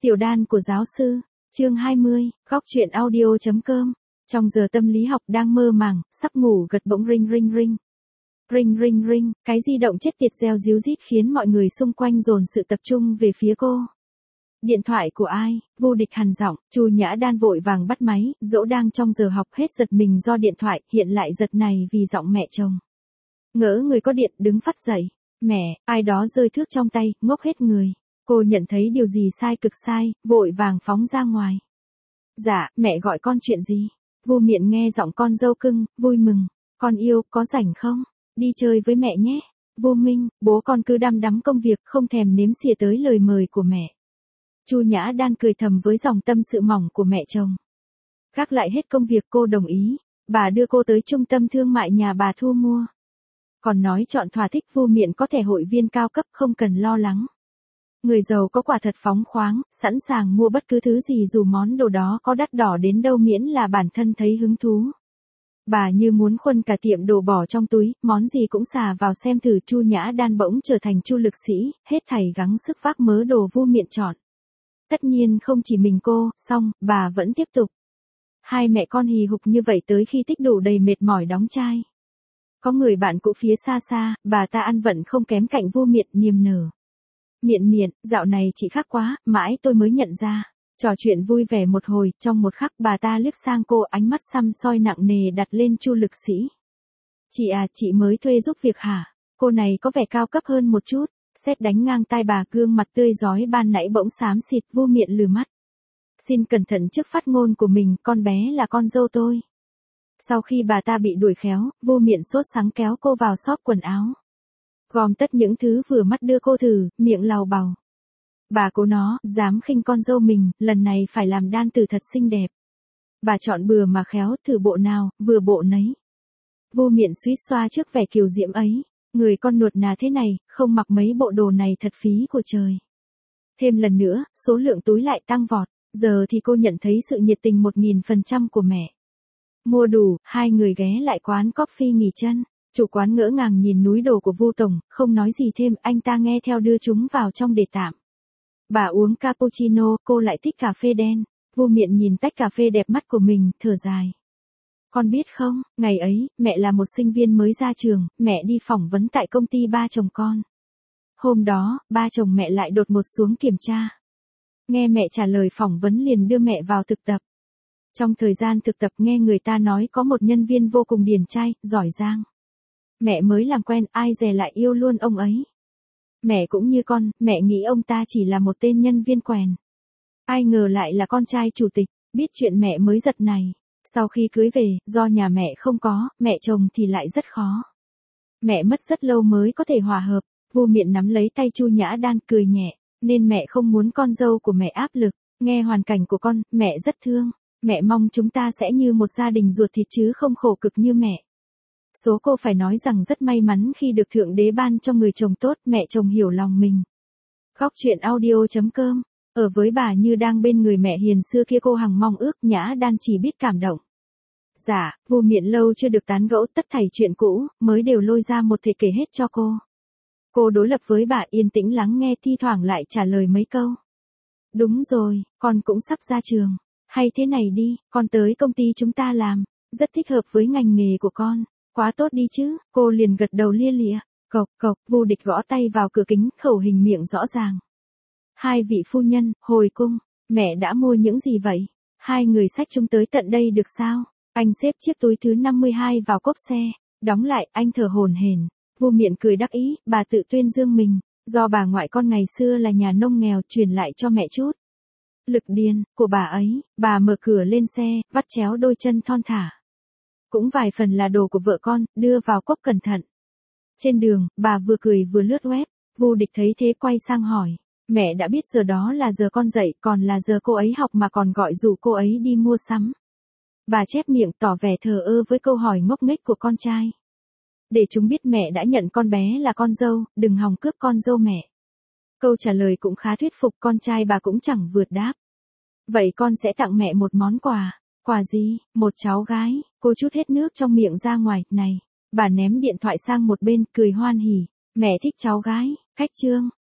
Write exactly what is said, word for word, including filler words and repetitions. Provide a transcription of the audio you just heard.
Tiểu đan của giáo sư, chương hai mươi, góc truyện audio chấm com. Trong giờ tâm lý học đang mơ màng, sắp ngủ gật bỗng ring ring ring. Ring ring ring, cái di động chết tiệt reo ríu rít khiến mọi người xung quanh dồn sự tập trung về phía cô. Điện thoại của ai? Vô Địch hằn giọng, Chu Nhã Đan vội vàng bắt máy, dỗ đang trong giờ học hết giật mình do điện thoại, hiện lại giật này vì giọng mẹ chồng. Ngỡ người có điện đứng phắt dậy. Mẹ, ai đó rơi thước trong tay, ngốc hết người. Cô nhận thấy điều gì sai cực sai, vội vàng phóng ra ngoài. Dạ, mẹ gọi con chuyện gì? Vu Miện nghe giọng con dâu cưng, vui mừng. Con yêu, có rảnh không? Đi chơi với mẹ nhé. Vô Minh, bố con cứ đăm đắm công việc, không thèm nếm xỉa tới lời mời của mẹ. Chu Nhã Đan cười thầm với dòng tâm sự mỏng của mẹ chồng. Gác lại hết công việc cô đồng ý. Bà đưa cô tới trung tâm thương mại nhà bà thu mua. Còn nói chọn thỏa thích. Vu Miện có thẻ hội viên cao cấp, không cần lo lắng. Người giàu có quả thật phóng khoáng, sẵn sàng mua bất cứ thứ gì dù món đồ đó có đắt đỏ đến đâu miễn là bản thân thấy hứng thú. Bà như muốn khuân cả tiệm đồ bỏ trong túi, món gì cũng xà vào xem thử. Chu Nhã Đan bỗng trở thành Chu lực sĩ, hết thảy gắng sức vác mớ đồ Vu Miện chọn. Tất nhiên không chỉ mình cô, xong, bà vẫn tiếp tục. Hai mẹ con hì hục như vậy tới khi tích đủ đầy mệt mỏi đóng chai. Có người bạn cũ phía xa xa, bà ta ăn vận không kém cạnh Vu Miện, niềm nở. Miện miện, dạo này chị khác quá, mãi tôi mới nhận ra. Trò chuyện vui vẻ một hồi, trong một khắc bà ta liếc sang cô, ánh mắt săm soi nặng nề đặt lên Chu lực sĩ. Chị à, chị mới thuê giúp việc hả? Cô này có vẻ cao cấp hơn một chút. Sét đánh ngang tai bà, gương mặt tươi rói ban nãy bỗng xám xịt. Vu Miện lừ mắt. Xin cẩn thận trước phát ngôn của mình, con bé là con dâu tôi. Sau khi bà ta bị đuổi khéo, Vu Miện sốt sắng kéo cô vào shop quần áo. Gom tất những thứ vừa mắt đưa cô thử, miệng lào bào. Bà cố nó, dám khinh con dâu mình, lần này phải làm đan tử thật xinh đẹp. Bà chọn bừa mà khéo, thử bộ nào, vừa bộ nấy. Vu Miện suýt xoa trước vẻ kiều diễm ấy. Người con nuột nà thế này, không mặc mấy bộ đồ này thật phí của trời. Thêm lần nữa, số lượng túi lại tăng vọt, giờ thì cô nhận thấy sự nhiệt tình một nghìn phần trăm của mẹ. Mua đủ, hai người ghé lại quán coffee nghỉ chân. Chủ quán ngỡ ngàng nhìn núi đồ của Vu tổng, không nói gì thêm, anh ta nghe theo đưa chúng vào trong để tạm. Bà uống cappuccino, cô lại thích cà phê đen. Vu Miện nhìn tách cà phê đẹp mắt của mình, thở dài. Con biết không, ngày ấy, mẹ là một sinh viên mới ra trường, mẹ đi phỏng vấn tại công ty ba chồng con. Hôm đó, ba chồng mẹ lại đột ngột xuống kiểm tra. Nghe mẹ trả lời phỏng vấn liền đưa mẹ vào thực tập. Trong thời gian thực tập nghe người ta nói có một nhân viên vô cùng điển trai, giỏi giang. Mẹ mới làm quen, ai dè lại yêu luôn ông ấy. Mẹ cũng như con, mẹ nghĩ ông ta chỉ là một tên nhân viên quèn. Ai ngờ lại là con trai chủ tịch, biết chuyện mẹ mới giật này. Sau khi cưới về, do nhà mẹ không có, mẹ chồng thì lại rất khó. Mẹ mất rất lâu mới có thể hòa hợp. Vu Miện nắm lấy tay Chu Nhã Đan cười nhẹ, nên mẹ không muốn con dâu của mẹ áp lực. Nghe hoàn cảnh của con, mẹ rất thương. Mẹ mong chúng ta sẽ như một gia đình ruột thịt chứ không khổ cực như mẹ. Số cô phải nói rằng rất may mắn khi được Thượng Đế ban cho người chồng tốt, mẹ chồng hiểu lòng mình. Góc truyện audio chấm com. Ở với bà như đang bên người mẹ hiền xưa kia, cô hằng mong ước. Nhã Đan chỉ biết cảm động. Dạ, Vu Miện lâu chưa được tán gẫu tất thảy chuyện cũ, mới đều lôi ra một thể kể hết cho cô. Cô đối lập với bà, yên tĩnh lắng nghe, thi thoảng lại trả lời mấy câu. Đúng rồi, con cũng sắp ra trường. Hay thế này đi, con tới công ty chúng ta làm. Rất thích hợp với ngành nghề của con. Quá tốt đi chứ, cô liền gật đầu lia lịa. Cộc cộc, Vu Địch gõ tay vào cửa kính, khẩu hình miệng rõ ràng. Hai vị phu nhân, hồi cung, mẹ đã mua những gì vậy? Hai người xách chúng tới tận đây được sao? Anh xếp chiếc túi thứ năm mươi hai vào cốp xe, đóng lại, anh thở hổn hển. Vu Miện cười đắc ý, bà tự tuyên dương mình, do bà ngoại con ngày xưa là nhà nông nghèo truyền lại cho mẹ chút lực điên của bà ấy. Bà mở cửa lên xe, vắt chéo đôi chân thon thả. Cũng vài phần là đồ của vợ con, đưa vào cốp cẩn thận. Trên đường, bà vừa cười vừa lướt web. Vu Địch thấy thế quay sang hỏi. Mẹ đã biết giờ đó là giờ con dậy, còn là giờ cô ấy học mà còn gọi rủ cô ấy đi mua sắm. Bà chép miệng tỏ vẻ thờ ơ với câu hỏi ngốc nghếch của con trai. Để chúng biết mẹ đã nhận con bé là con dâu, đừng hòng cướp con dâu mẹ. Câu trả lời cũng khá thuyết phục, con trai bà cũng chẳng vượt đáp. Vậy con sẽ tặng mẹ một món quà. Quà gì? Một cháu gái. Cô trút hết nước trong miệng ra ngoài. Này, bà ném điện thoại sang một bên, cười hoan hỉ. Mẹ thích cháu gái. Khách trương.